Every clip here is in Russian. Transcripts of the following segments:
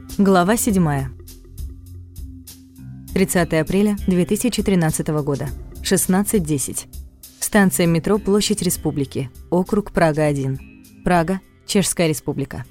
Глава 7. 30 апреля 2013 года. 16:10. Станция метро Площадь Республики. Округ Прага-1. Прага, Чешская Республика.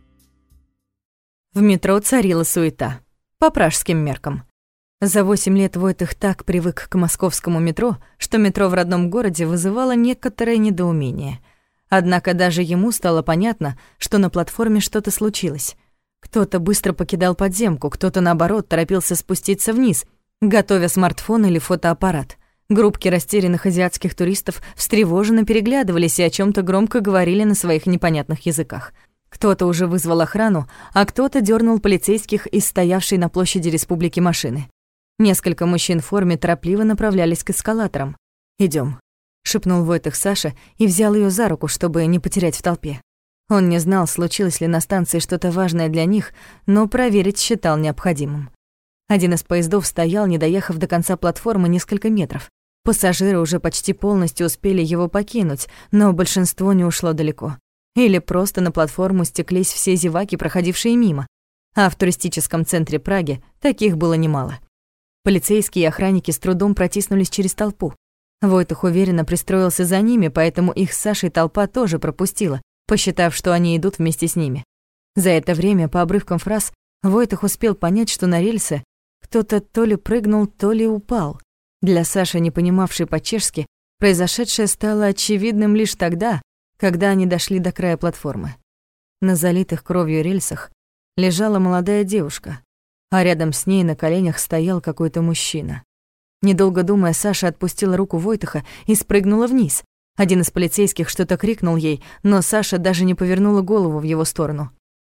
В метро царила суета. По пражским меркам. За 8 лет Войтых так привык к московскому метро, что метро в родном городе вызывало некоторое недоумение. Однако даже ему стало понятно, что на платформе что-то случилось. Кто-то быстро покидал подземку, кто-то, наоборот, торопился спуститься вниз, готовя смартфон или фотоаппарат. Группки растерянных азиатских туристов встревоженно переглядывались и о чём-то громко говорили на своих непонятных языках. Кто-то уже вызвал охрану, а кто-то дёрнул полицейских из стоявшей на площади Республики машины. Несколько мужчин в форме торопливо направлялись к эскалаторам. «Идём», — шепнул Войтых Саше и взял её за руку, чтобы не потерять в толпе. Он не знал, случилось ли на станции что-то важное для них, но проверить считал необходимым. Один из поездов стоял, не доехав до конца платформы несколько метров. Пассажиры уже почти полностью успели его покинуть, но большинство не ушло далеко. Или просто на платформу стеклись все зеваки, проходившие мимо. А в туристическом центре Праги таких было немало. Полицейские и охранники с трудом протиснулись через толпу. Войтых уверенно пристроился за ними, поэтому их с Сашей толпа тоже пропустила, посчитав, что они идут вместе с ними. За это время, по обрывкам фраз, Войтых успел понять, что на рельсы кто-то то ли прыгнул, то ли упал. Для Саши, не понимавшей по-чешски, произошедшее стало очевидным лишь тогда, когда они дошли до края платформы. На залитых кровью рельсах лежала молодая девушка, а рядом с ней на коленях стоял какой-то мужчина. Недолго думая, Саша отпустила руку Войтыха и спрыгнула вниз. Один из полицейских что-то крикнул ей, но Саша даже не повернула голову в его сторону.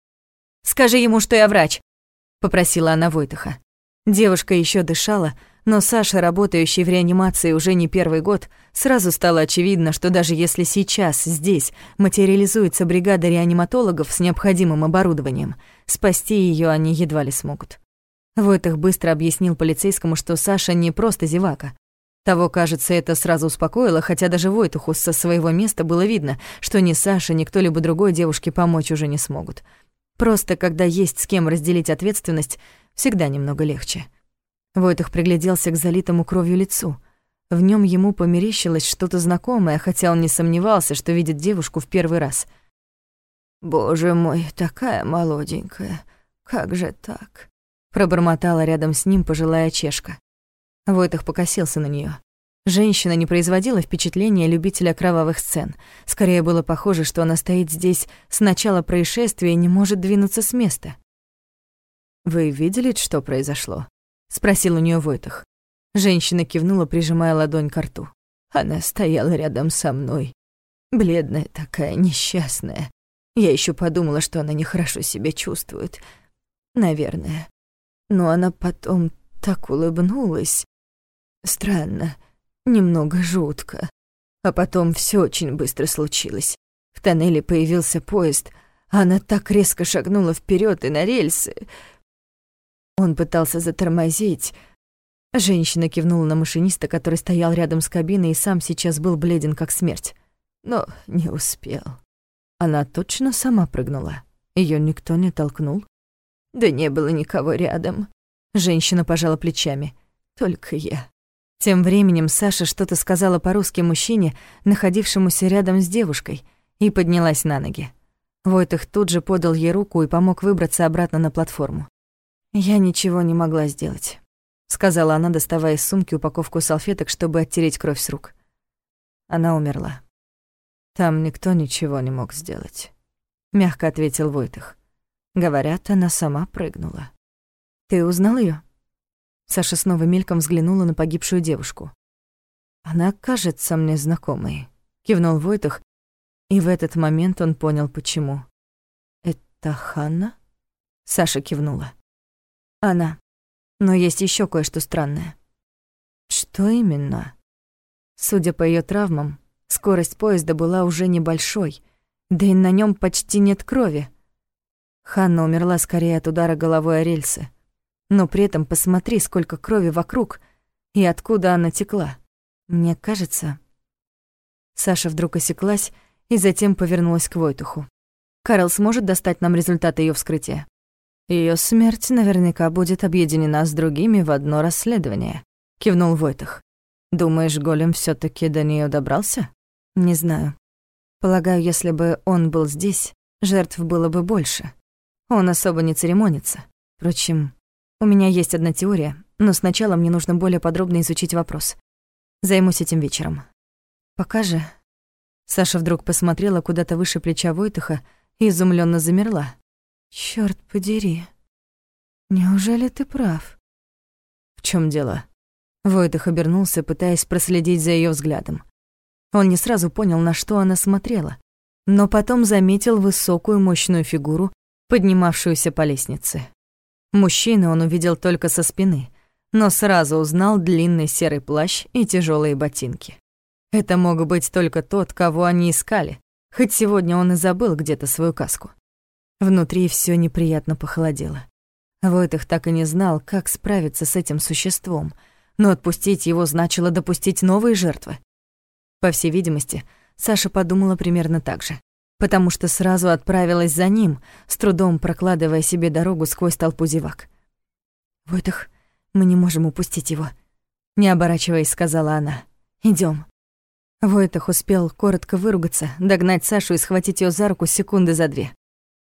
«Скажи ему, что я врач», — попросила она Войтыха. Девушка еще дышала, но Саша, работающий в реанимации уже не первый год, сразу стало очевидно, что даже если сейчас здесь материализуется бригада реаниматологов с необходимым оборудованием, спасти ее они едва ли смогут. Войтых быстро объяснил полицейскому, что Саша не просто зевака. Того, кажется, это сразу успокоило, хотя даже Войтуху со своего места было видно, что ни Саша, ни кто-либо другой девушке помочь уже не смогут. Просто когда есть с кем разделить ответственность, всегда немного легче. Войтых пригляделся к залитому кровью лицу. В нем ему померещилось что-то знакомое, хотя он не сомневался, что видит девушку в первый раз. «Боже мой, такая молоденькая, как же так?» Пробормотала рядом с ним пожилая чешка. Войтых покосился на неё. Женщина не производила впечатления любителя кровавых сцен. Скорее было похоже, что она стоит здесь с начала происшествия и не может двинуться с места. «Вы видели, что произошло?» — спросил у неё Войтых. Женщина кивнула, прижимая ладонь к рту. Она стояла рядом со мной. Бледная такая, несчастная. Я ещё подумала, что она нехорошо себя чувствует. Наверное. Но она потом так улыбнулась. Странно, немного жутко. А потом всё очень быстро случилось. В тоннеле появился поезд, а она так резко шагнула вперёд и на рельсы. Он пытался затормозить. Женщина кивнула на машиниста, который стоял рядом с кабиной и сам сейчас был бледен как смерть. Но не успел. Она точно сама прыгнула? Её никто не толкнул? Да не было никого рядом. Женщина пожала плечами. Только я. Тем временем Саша что-то сказала по-русски мужчине, находившемуся рядом с девушкой, и поднялась на ноги. Войтых тут же подал ей руку и помог выбраться обратно на платформу. «Я ничего не могла сделать», — сказала она, доставая из сумки упаковку салфеток, чтобы оттереть кровь с рук. Она умерла. «Там никто ничего не мог сделать», — мягко ответил Войтых. «Говорят, она сама прыгнула». «Ты узнал её?» Саша снова мельком взглянула на погибшую девушку. «Она кажется мне знакомой», — кивнул Войтых, и в этот момент он понял, почему. «Это Ханна?» Саша кивнула. «Она. Но есть ещё кое-что странное». «Что именно?» Судя по её травмам, скорость поезда была уже небольшой, да и на нём почти нет крови. Ханна умерла скорее от удара головой о рельсы. Но при этом посмотри, сколько крови вокруг и откуда она текла. Мне кажется...» Саша вдруг осеклась и затем повернулась к Войтуху. «Карл сможет достать нам результаты её вскрытия?» Её смерть наверняка будет объединена с другими в одно расследование», — кивнул Войтах. «Думаешь, голем всё-таки до неё добрался?» «Не знаю. Полагаю, если бы он был здесь, жертв было бы больше. Он особо не церемонится. Впрочем, у меня есть одна теория, но сначала мне нужно более подробно изучить вопрос. Займусь этим вечером. Пока же...» Саша вдруг посмотрела куда-то выше плеча Войтаха и изумлённо замерла. «Чёрт подери. Неужели ты прав?» «В чём дело?» Войтах обернулся, пытаясь проследить за её взглядом. Он не сразу понял, на что она смотрела, но потом заметил высокую мощную фигуру, поднимавшуюся по лестнице. Мужчину он увидел только со спины, но сразу узнал длинный серый плащ и тяжёлые ботинки. Это мог быть только тот, кого они искали, хоть сегодня он и забыл где-то свою каску. Внутри всё неприятно похолодело. Войтах так и не знал, как справиться с этим существом, но отпустить его значило допустить новые жертвы. По всей видимости, Саша подумала примерно так же, потому что сразу отправилась за ним, с трудом прокладывая себе дорогу сквозь толпу зевак. «Войтах, мы не можем упустить его», — не оборачиваясь, сказала она. «Идём». Войтах успел коротко выругаться, догнать Сашу и схватить её за руку секунды за 2.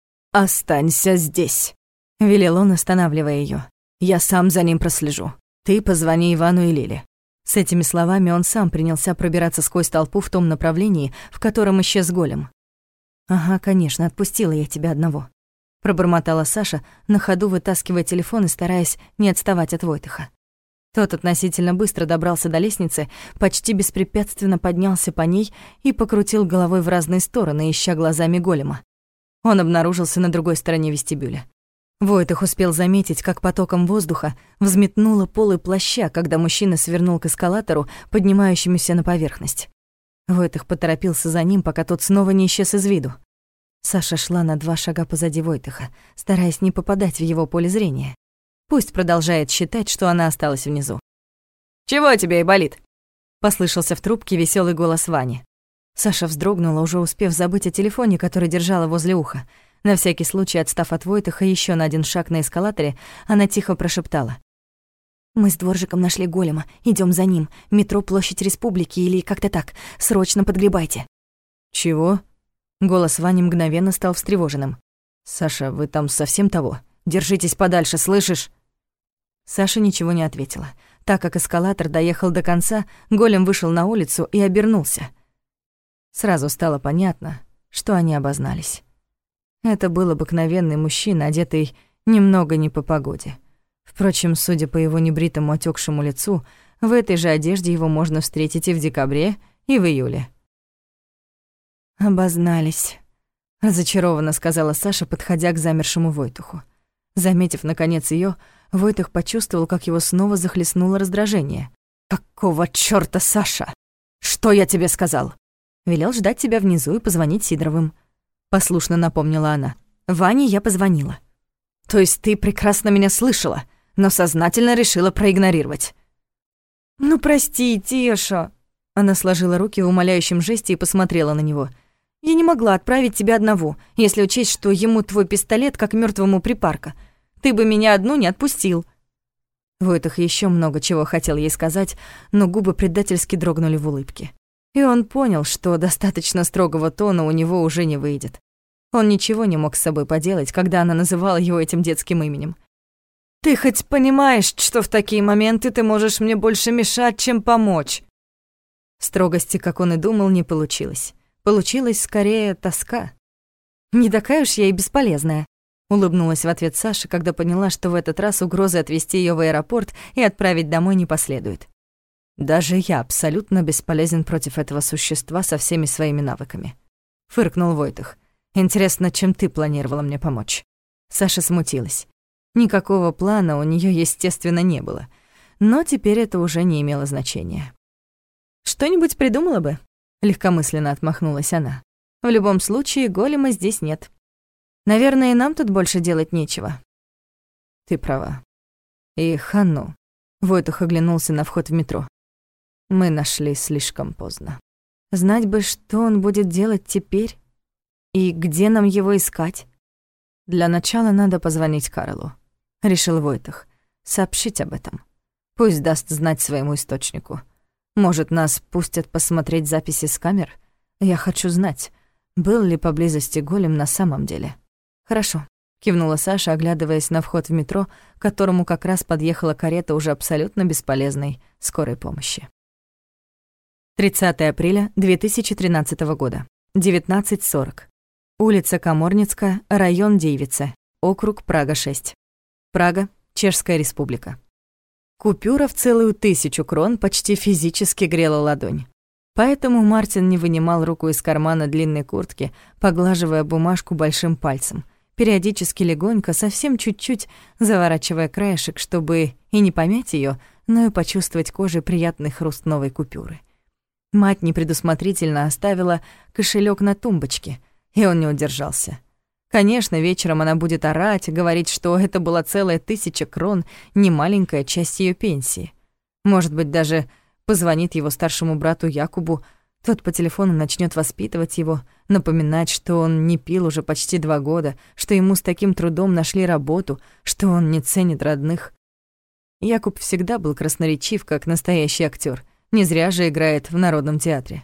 «Останься здесь», — велел он, останавливая её. «Я сам за ним прослежу. Ты позвони Ивану и Лиле». С этими словами он сам принялся пробираться сквозь толпу в том направлении, в котором исчез голем. «Ага, конечно, отпустила я тебя одного», — пробормотала Саша, на ходу вытаскивая телефон и стараясь не отставать от Войтаха. Тот относительно быстро добрался до лестницы, почти беспрепятственно поднялся по ней и покрутил головой в разные стороны, ища глазами голема. Он обнаружился на другой стороне вестибюля. Войтах успел заметить, как потоком воздуха взметнуло полы плаща, когда мужчина свернул к эскалатору, поднимающемуся на поверхность. Войтах поторопился за ним, пока тот снова не исчез из виду. Саша шла на 2 шага позади Войтаха, стараясь не попадать в его поле зрения. Пусть продолжает считать, что она осталась внизу. «Чего тебе и болит?» — послышался в трубке весёлый голос Вани. Саша вздрогнула, уже успев забыть о телефоне, который держала возле уха. На всякий случай, отстав от Войтаха ещё на 1 шаг на эскалаторе, она тихо прошептала: «Мы с дворжиком нашли голема, идём за ним. Метро Площадь Республики или как-то так. Срочно подгребайте». «Чего?» Голос Вани мгновенно стал встревоженным. «Саша, вы там совсем того? Держитесь подальше, слышишь?» Саша ничего не ответила. Так как эскалатор доехал до конца, голем вышел на улицу и обернулся. Сразу стало понятно, что они обознались. Это был обыкновенный мужчина, одетый немного не по погоде. Впрочем, судя по его небритому отёкшему лицу, в этой же одежде его можно встретить и в декабре, и в июле. «Обознались», — разочарованно сказала Саша, подходя к замершему Войтаху. Заметив, наконец, её, Войтах почувствовал, как его снова захлестнуло раздражение. «Какого чёрта, Саша? Что я тебе сказал?» «Велел ждать тебя внизу и позвонить Сидоровым», — послушно напомнила она. «Ване я позвонила». «То есть ты прекрасно меня слышала, но сознательно решила проигнорировать?» «Ну, прости, Тиша». Она сложила руки в умоляющем жесте и посмотрела на него. «Я не могла отправить тебя одного, если учесть, что ему твой пистолет как мёртвому припарка. Ты бы меня одну не отпустил». Войтах ещё много чего хотел ей сказать, но губы предательски дрогнули в улыбке. И он понял, что достаточно строгого тона у него уже не выйдет. Он ничего не мог с собой поделать, когда она называла его этим детским именем. «Ты хоть понимаешь, что в такие моменты ты можешь мне больше мешать, чем помочь?» Строгости, как он и думал, не получилось. Получилась скорее тоска. «Не такая уж я и бесполезная», — улыбнулась в ответ Саша, когда поняла, что в этот раз угрозы отвезти её в аэропорт и отправить домой не последует. «Даже я абсолютно бесполезен против этого существа со всеми своими навыками», — фыркнул Войтах. «Интересно, чем ты планировала мне помочь?» Саша смутилась. Никакого плана у неё, естественно, не было. Но теперь это уже не имело значения. «Что-нибудь придумала бы?» — легкомысленно отмахнулась она. «В любом случае, голема здесь нет. Наверное, и нам тут больше делать нечего». «Ты права. И Ханну», — Войтах оглянулся на вход в метро. «Мы нашли слишком поздно». Знать бы, что он будет делать теперь и где нам его искать. «Для начала надо позвонить Карлу», — решил Войтах. «Сообщить об этом. Пусть даст знать своему источнику. Может, нас пустят посмотреть записи с камер? Я хочу знать, был ли поблизости голем на самом деле». «Хорошо», — кивнула Саша, оглядываясь на вход в метро, к которому как раз подъехала карета уже абсолютно бесполезной скорой помощи. 30 апреля 2013 года, 19:40. Улица Каморницкая, район Дейвице, округ Прага-6. Прага, Чешская Республика. Купюра в целую 1000 крон почти физически грела ладонь. Поэтому Мартин не вынимал руку из кармана длинной куртки, поглаживая бумажку большим пальцем, периодически легонько, совсем чуть-чуть заворачивая краешек, чтобы и не помять её, но и почувствовать кожей приятный хруст новой купюры. Мать непредусмотрительно оставила кошелёк на тумбочке, и он не удержался. Конечно, вечером она будет орать, говорить, что это была целая 1000 крон, немаленькая часть её пенсии. Может быть, даже позвонит его старшему брату Якубу, тот по телефону начнёт воспитывать его, напоминать, что он не пил уже почти 2 года, что ему с таким трудом нашли работу, что он не ценит родных. Якуб всегда был красноречив, как настоящий актёр, не зря же играет в Народном театре.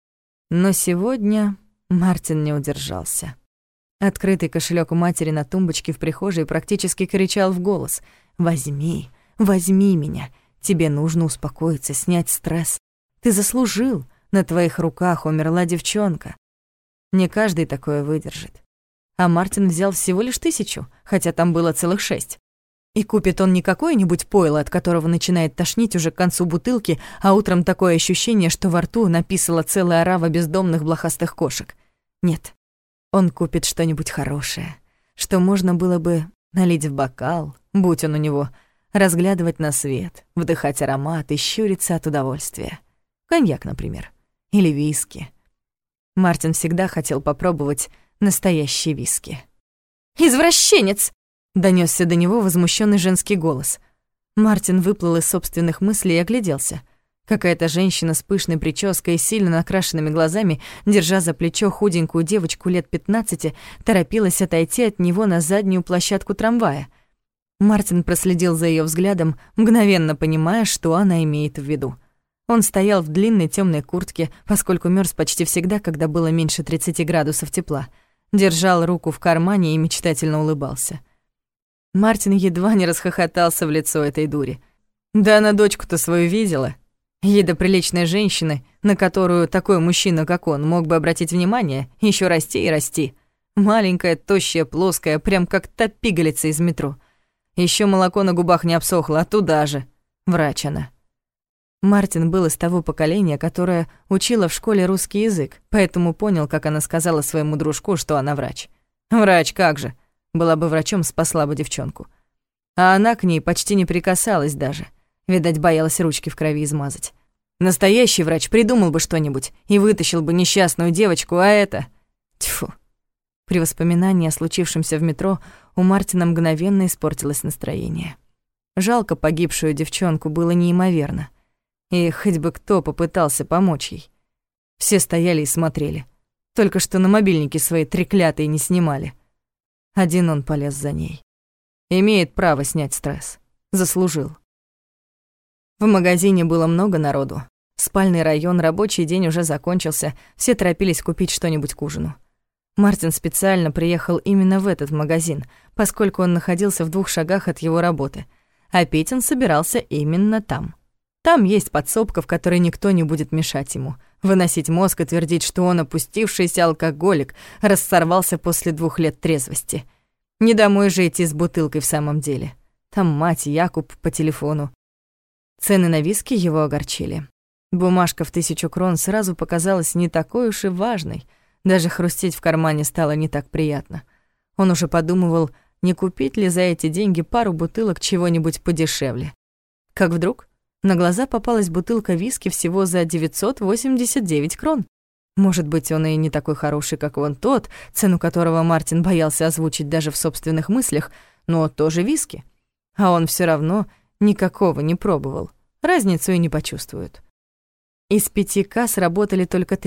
Но сегодня Мартин не удержался. Открытый кошелёк у матери на тумбочке в прихожей практически кричал в голос: «Возьми, возьми меня, тебе нужно успокоиться, снять стресс. Ты заслужил, на твоих руках умерла девчонка». Не каждый такое выдержит. А Мартин взял всего лишь 1000, хотя там было целых 6. И купит он не какое-нибудь пойло, от которого начинает тошнить уже к концу бутылки, а утром такое ощущение, что во рту написала целая орава бездомных блохастых кошек. Нет, он купит что-нибудь хорошее, что можно было бы налить в бокал, будь он у него, разглядывать на свет, вдыхать аромат и щуриться от удовольствия. Коньяк, например, или виски. Мартин всегда хотел попробовать настоящий виски. «Извращенец!» — донёсся до него возмущённый женский голос. Мартин выплыл из собственных мыслей и огляделся. Какая-то женщина с пышной прической и сильно накрашенными глазами, держа за плечо худенькую девочку лет 15, торопилась отойти от него на заднюю площадку трамвая. Мартин проследил за её взглядом, мгновенно понимая, что она имеет в виду. Он стоял в длинной тёмной куртке, поскольку мёрз почти всегда, когда было меньше 30 градусов тепла, держал руку в кармане и мечтательно улыбался. Мартин едва не расхохотался в лицо этой дури. Да она дочку-то свою видела. Ей до приличной женщины, на которую такой мужчина, как он, мог бы обратить внимание, ещё расти и расти. Маленькая, тощая, плоская, прям как та пигалица из метро. Ещё молоко на губах не обсохло, а туда же. Врач она. Мартин был из того поколения, которое учило в школе русский язык, поэтому понял, как она сказала своему дружку, что она врач. Врач, как же. Была бы врачом, спасла бы девчонку. А она к ней почти не прикасалась даже. Видать, боялась ручки в крови измазать. Настоящий врач придумал бы что-нибудь и вытащил бы несчастную девочку, а это... Тьфу. При воспоминании о случившемся в метро у Мартина мгновенно испортилось настроение. Жалко погибшую девчонку было неимоверно. И хоть бы кто попытался помочь ей. Все стояли и смотрели. Только что на мобильники свои треклятые не снимали. Один он полез за ней. Имеет право снять стресс. Заслужил. В магазине было много народу. Спальный район, рабочий день уже закончился, все торопились купить что-нибудь к ужину. Мартин специально приехал именно в этот магазин, поскольку он находился в 2 шагах от его работы, а пить он собирался именно там. Там есть подсобка, в которой никто не будет мешать ему, выносить мозг и твердить, что он опустившийся алкоголик, рассорвался после 2 лет трезвости. Не домой же идти с бутылкой в самом деле. Там мать и Якуб по телефону. Цены на виски его огорчили. Бумажка в 1000 крон сразу показалась не такой уж и важной. Даже хрустеть в кармане стало не так приятно. Он уже подумывал, не купить ли за эти деньги пару бутылок чего-нибудь подешевле. Как вдруг на глаза попалась бутылка виски всего за 989 крон. Может быть, он и не такой хороший, как вон тот, цену которого Мартин боялся озвучить даже в собственных мыслях, но тоже виски. А он всё равно никакого не пробовал, разницу и не почувствует. Из 5 касс работали только 3.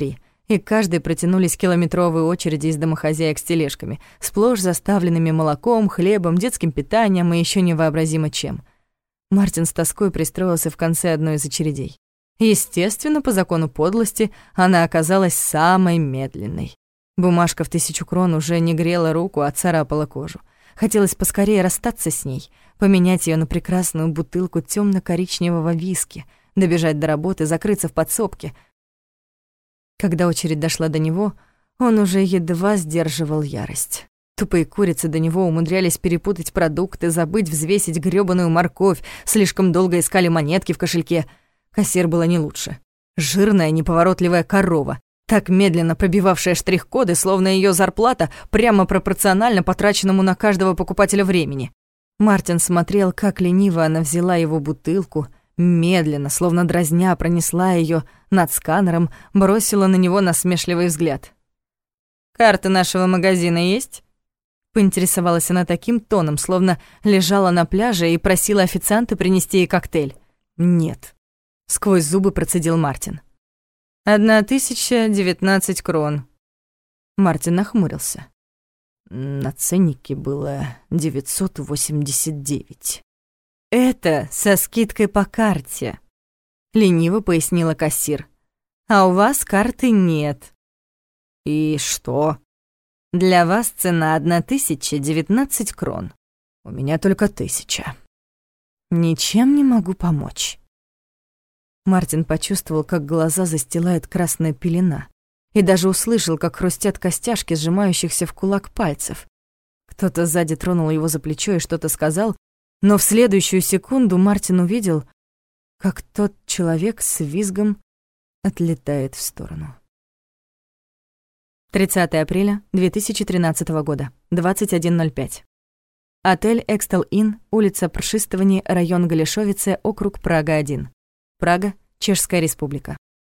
и к каждой протянулись километровые очереди из домохозяек с тележками, сплошь заставленными молоком, хлебом, детским питанием и еще невообразимо чем. Мартин с тоской пристроился в конце одной из очередей. Естественно, по закону подлости, она оказалась самой медленной. Бумажка в 1000 крон уже не грела руку, а царапала кожу. Хотелось поскорее расстаться с ней, поменять ее на прекрасную бутылку темно-коричневого виски, добежать до работы, закрыться в подсобке. Когда очередь дошла до него, он уже едва сдерживал ярость. Тупые курицы до него умудрялись перепутать продукты, забыть взвесить грёбаную морковь, слишком долго искали монетки в кошельке. Кассир была не лучше. Жирная, неповоротливая корова, так медленно пробивавшая штрих-коды, словно ее зарплата прямо пропорциональна потраченному на каждого покупателя времени. Мартин смотрел, как лениво она взяла его бутылку, медленно, словно дразня, пронесла ее над сканером, бросила на него насмешливый взгляд. «Карта нашего магазина есть?» Поинтересовалась она таким тоном, словно лежала на пляже и просила официанта принести ей коктейль. «Нет», — сквозь зубы процедил Мартин. 1019 крон. Мартин нахмурился. На ценнике было 989. «Это со скидкой по карте», — лениво пояснила кассир. «А у вас карты нет». «И что?» «Для вас цена 1019 крон. У меня только 1000. Ничем не могу помочь». Мартин почувствовал, как глаза застилает красная пелена, и даже услышал, как хрустят костяшки сжимающихся в кулак пальцев. Кто-то сзади тронул его за плечо и что-то сказал, но в следующую секунду Мартин увидел, как тот человек с визгом отлетает в сторону. 30 апреля 2013 года, 21:05. Отель «Экстел Инн», улица Пршистовани, район Галишовице, округ Прага-1. Прага, Чешская Республика.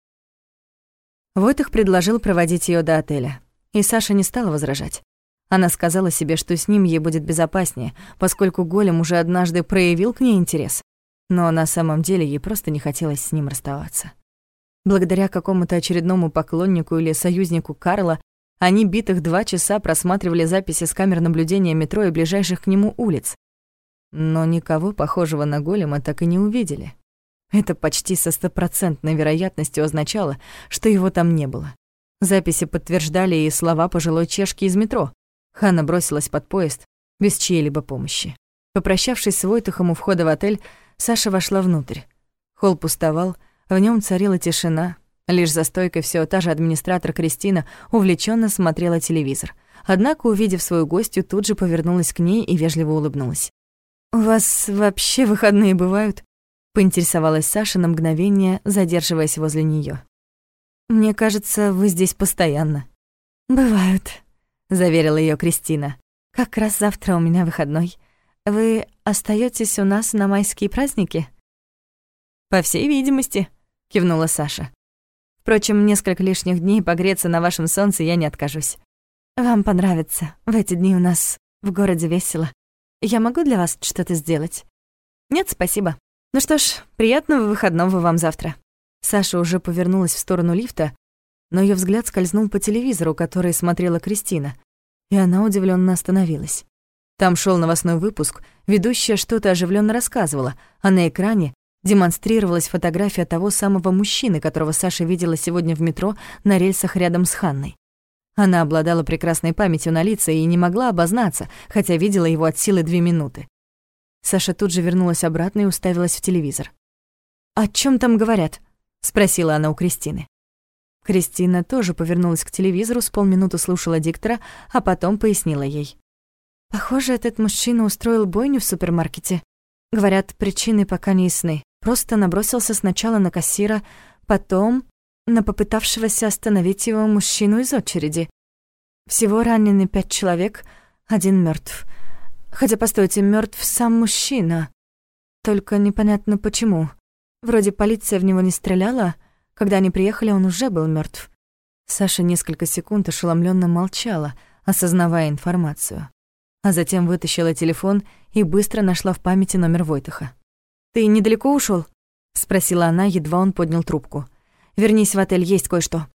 Войтых предложил проводить ее до отеля, и Саша не стала возражать. Она сказала себе, что с ним ей будет безопаснее, поскольку Голем уже однажды проявил к ней интерес, но на самом деле ей просто не хотелось с ним расставаться. Благодаря какому-то очередному поклоннику или союзнику Карла они битых 2 часа просматривали записи с камер наблюдения метро и ближайших к нему улиц. Но никого похожего на Голема так и не увидели. Это почти со 100% вероятностью означало, что его там не было. Записи подтверждали и слова пожилой чешки из метро. Ханна бросилась под поезд без чьей-либо помощи. Попрощавшись с Войтухом у входа в отель, Саша вошла внутрь. Холл пустовал, в нем царила тишина. Лишь за стойкой всё та же администратор Кристина увлеченно смотрела телевизор. Однако, увидев свою гостью, тут же повернулась к ней и вежливо улыбнулась. «У вас вообще выходные бывают?» — поинтересовалась Саша на мгновение, задерживаясь возле неё. «Мне кажется, вы здесь постоянно». «Бывают», — заверила её Кристина. «Как раз завтра у меня выходной. Вы остаётесь у нас на майские праздники?» «По всей видимости», — кивнула Саша. «Впрочем, несколько лишних дней погреться на вашем солнце я не откажусь. Вам понравится. В эти дни у нас в городе весело. Я могу для вас что-то сделать?» «Нет, спасибо. Ну что ж, приятного выходного вам завтра». Саша уже повернулась в сторону лифта, но её взгляд скользнул по телевизору, который смотрела Кристина, и она удивлённо остановилась. Там шёл новостной выпуск, ведущая что-то оживлённо рассказывала, а на экране демонстрировалась фотография того самого мужчины, которого Саша видела сегодня в метро на рельсах рядом с Ханной. Она обладала прекрасной памятью на лица и не могла обознаться, хотя видела его от силы 2 минуты. Саша тут же вернулась обратно и уставилась в телевизор. «О чём там говорят?» — спросила она у Кристины. Кристина тоже повернулась к телевизору, с полминуты слушала диктора, а потом пояснила ей. «Похоже, этот мужчина устроил бойню в супермаркете. Говорят, причины пока не ясны. Просто набросился сначала на кассира, потом на попытавшегося остановить его мужчину из очереди. Всего ранены 5 человек, 1 мёртв. Хотя, постойте, мёртв сам мужчина. Только непонятно почему. Вроде полиция в него не стреляла, когда они приехали, он уже был мёртв». Саша несколько секунд ошеломлённо молчала, осознавая информацию. А затем вытащила телефон и быстро нашла в памяти номер Войтыха. «Ты недалеко ушёл?» — спросила она, едва он поднял трубку. «Вернись в отель, есть кое-что».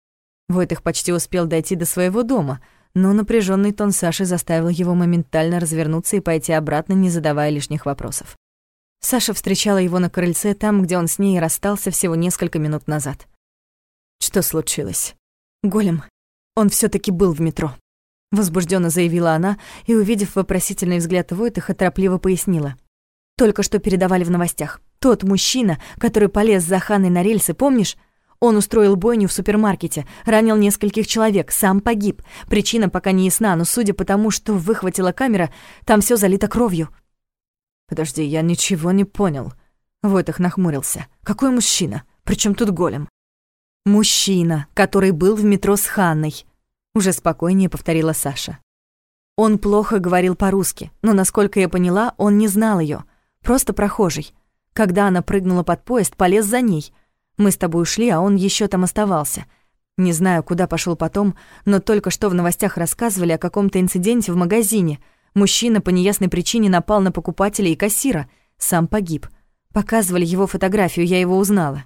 Войтых почти успел дойти до своего дома, но напряженный тон Саши заставил его моментально развернуться и пойти обратно, не задавая лишних вопросов. Саша встречала его на крыльце, там, где он с ней расстался всего несколько минут назад. «Что случилось?» «Голем. Он все таки был в метро», — возбужденно заявила она и, увидев вопросительный взгляд Войтыха, торопливо пояснила. «Только что передавали в новостях. Тот мужчина, который полез за Ханной на рельсы, помнишь? Он устроил бойню в супермаркете, ранил нескольких человек, сам погиб. Причина пока не ясна, но судя по тому, что выхватила камера, там все залито кровью». «Подожди, я ничего не понял». Войтых нахмурился. «Какой мужчина? Причем тут голем?» «Мужчина, который был в метро с Ханной», — уже спокойнее повторила Саша. «Он плохо говорил по-русски, но, насколько я поняла, он не знал ее, просто прохожий. Когда она прыгнула под поезд, полез за ней. Мы с тобой ушли, а он еще там оставался. Не знаю, куда пошел потом, но только что в новостях рассказывали о каком-то инциденте в магазине. Мужчина по неясной причине напал на покупателя и кассира, сам погиб. Показывали его фотографию, я его узнала».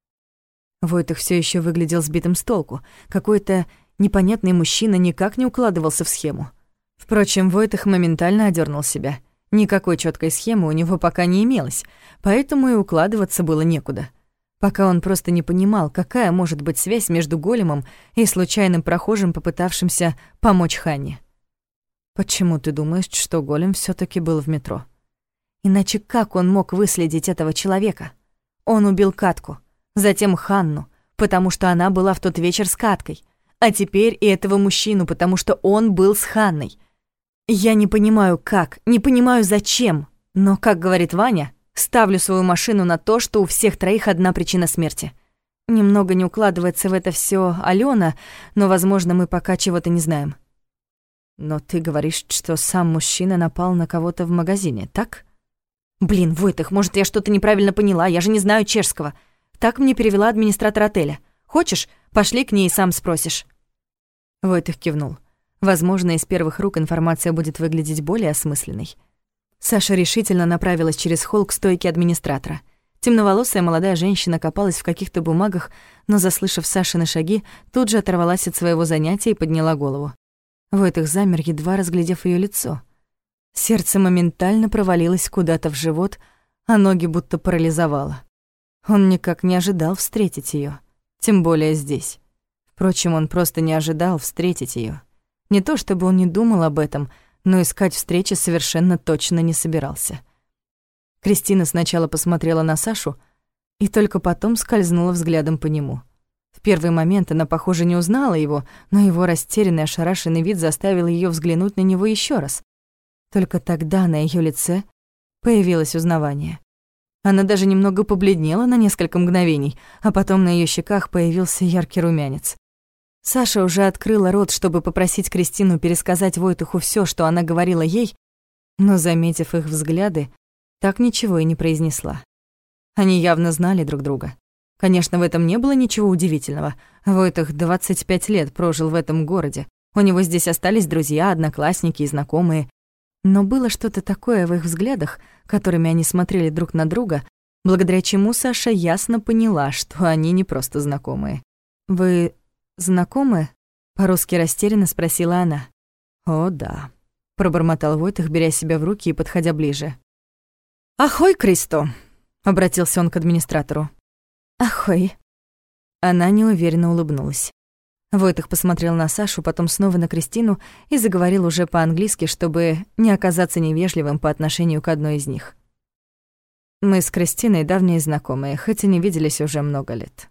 Войтых все еще выглядел сбитым с толку. Какой-то непонятный мужчина никак не укладывался в схему. Впрочем, Войтых моментально одернул себя. Никакой четкой схемы у него пока не имелось, поэтому и укладываться было некуда. Пока он просто не понимал, какая может быть связь между големом и случайным прохожим, попытавшимся помочь Ханне. «Почему ты думаешь, что голем все таки был в метро? Иначе как он мог выследить этого человека? Он убил Катку, затем Ханну, потому что она была в тот вечер с Каткой, а теперь и этого мужчину, потому что он был с Ханной. Я не понимаю, как, не понимаю, зачем, но, как говорит Ваня, ставлю свою машину на то, что у всех троих одна причина смерти. Немного не укладывается в это все Алена, но, возможно, мы пока чего-то не знаем». «Но ты говоришь, что сам мужчина напал на кого-то в магазине, так?» «Блин, Войтых, может, я что-то неправильно поняла, я же не знаю чешского. Так мне перевела администратор отеля. Хочешь, пошли к ней и сам спросишь». Войтых кивнул. Возможно, из первых рук информация будет выглядеть более осмысленной. Саша решительно направилась через холл к стойке администратора. Темноволосая молодая женщина копалась в каких-то бумагах, но, заслышав Сашины шаги, тут же оторвалась от своего занятия и подняла голову. Войтых замер, едва разглядев ее лицо. Сердце моментально провалилось куда-то в живот, а ноги будто парализовало. Он никак не ожидал встретить ее, тем более здесь. Впрочем, он просто не ожидал встретить ее. Не то чтобы он не думал об этом, но искать встречи совершенно точно не собирался. Кристина сначала посмотрела на Сашу и только потом скользнула взглядом по нему. В первый момент она, похоже, не узнала его, но его растерянный, ошарашенный вид заставил ее взглянуть на него еще раз. Только тогда на ее лице появилось узнавание. Она даже немного побледнела на несколько мгновений, а потом на ее щеках появился яркий румянец. Саша уже открыла рот, чтобы попросить Кристину пересказать Войтуху все, что она говорила ей, но, заметив их взгляды, так ничего и не произнесла. Они явно знали друг друга. Конечно, в этом не было ничего удивительного. Войтых 25 лет прожил в этом городе. У него здесь остались друзья, одноклассники и знакомые. Но было что-то такое в их взглядах, которыми они смотрели друг на друга, благодаря чему Саша ясно поняла, что они не просто знакомые. «Вы знакомы?» — по-русски растерянно спросила она. «О, да», — пробормотал Войтых, беря себя в руки и подходя ближе. «Ахой, Кристо!» — обратился он к администратору. «Ахой!» Она неуверенно улыбнулась. Войтых посмотрел на Сашу, потом снова на Кристину и заговорил уже по-английски, чтобы не оказаться невежливым по отношению к одной из них. «Мы с Кристиной давние знакомые, хоть и не виделись уже много лет».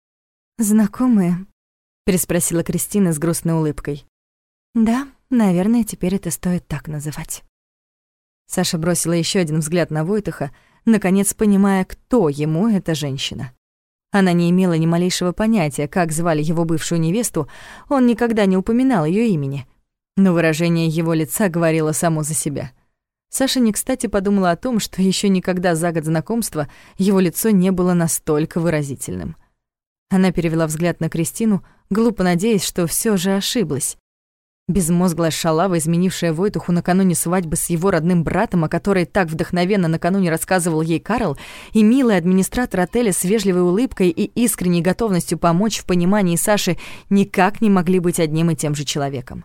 «Знакомые?» — переспросила Кристина с грустной улыбкой. «Да, наверное, теперь это стоит так называть». Саша бросила еще один взгляд на Войтыха, наконец понимая, кто ему эта женщина. Она не имела ни малейшего понятия, как звали его бывшую невесту, он никогда не упоминал ее имени. Но выражение его лица говорило само за себя. Саша не кстати подумала о том, что еще никогда за год знакомства его лицо не было настолько выразительным. Она перевела взгляд на Кристину, глупо надеясь, что все же ошиблась. Безмозглая шалава, изменившая Войтуху накануне свадьбы с его родным братом, о которой так вдохновенно накануне рассказывал ей Карл, и милый администратор отеля с вежливой улыбкой и искренней готовностью помочь в понимании Саши никак не могли быть одним и тем же человеком.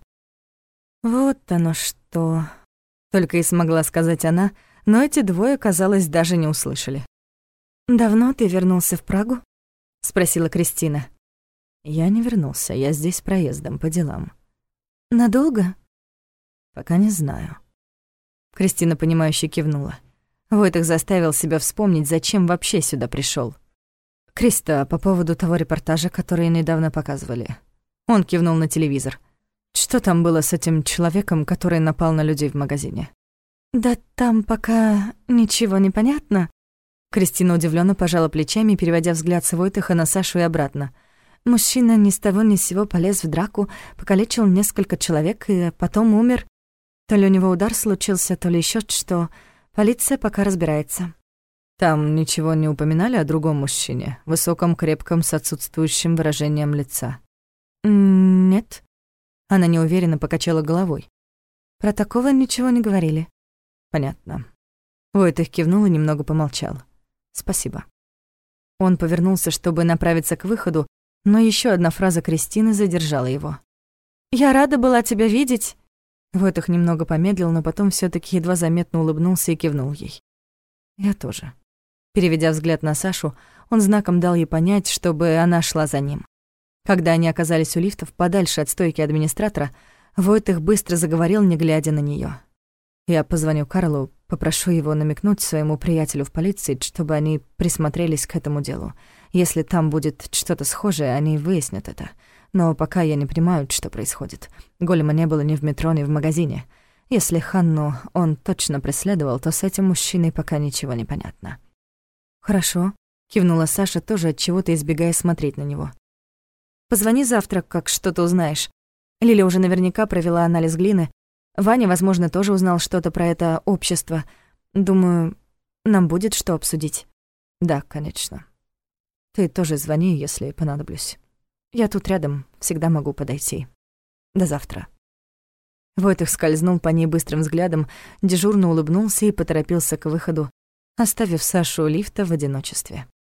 «Вот оно что!» — только и смогла сказать она, но эти двое, казалось, даже не услышали. «Давно ты вернулся в Прагу?» — спросила Кристина. «Я не вернулся, я здесь проездом, по делам». «Надолго?» «Пока не знаю». Кристина, понимающе кивнула. Войтых заставил себя вспомнить, зачем вообще сюда пришёл. «Криста, по поводу того репортажа, который недавно показывали». Он кивнул на телевизор. «Что там было с этим человеком, который напал на людей в магазине?» «Да там пока ничего не понятно». Кристина удивлённо пожала плечами, переводя взгляд с Войтыха на Сашу и обратно. Мужчина ни с того ни с сего полез в драку, покалечил несколько человек и потом умер. То ли у него удар случился, то ли ещё что. Полиция пока разбирается. Там ничего не упоминали о другом мужчине, высоком, крепком, с отсутствующим выражением лица? Нет. Она неуверенно покачала головой. Про такого ничего не говорили. Понятно. Войтых кивнул и немного помолчал. Спасибо. Он повернулся, чтобы направиться к выходу, но ещё одна фраза Кристины задержала его. «Я рада была тебя видеть». Войтых немного помедлил, но потом всё-таки едва заметно улыбнулся и кивнул ей. «Я тоже». Переведя взгляд на Сашу, он знаком дал ей понять, чтобы она шла за ним. Когда они оказались у лифтов, подальше от стойки администратора, Войтых быстро заговорил, не глядя на неё. «Я позвоню Карлу, попрошу его намекнуть своему приятелю в полиции, чтобы они присмотрелись к этому делу. Если там будет что-то схожее, они выяснят это. Но пока я не понимаю, что происходит. Голема не было ни в метро, ни в магазине. Если Ханну он точно преследовал, то с этим мужчиной пока ничего не понятно». «Хорошо», — кивнула Саша, тоже от чего-то избегая смотреть на него. «Позвони завтра, как что-то узнаешь. Лиля уже наверняка провела анализ глины. Ваня, возможно, тоже узнал что-то про это общество. Думаю, нам будет что обсудить». «Да, конечно. Ты тоже звони, если понадоблюсь. Я тут рядом, всегда могу подойти. До завтра». Войтых скользнул по ней быстрым взглядом, дежурно улыбнулся и поторопился к выходу, оставив Сашу у лифта в одиночестве.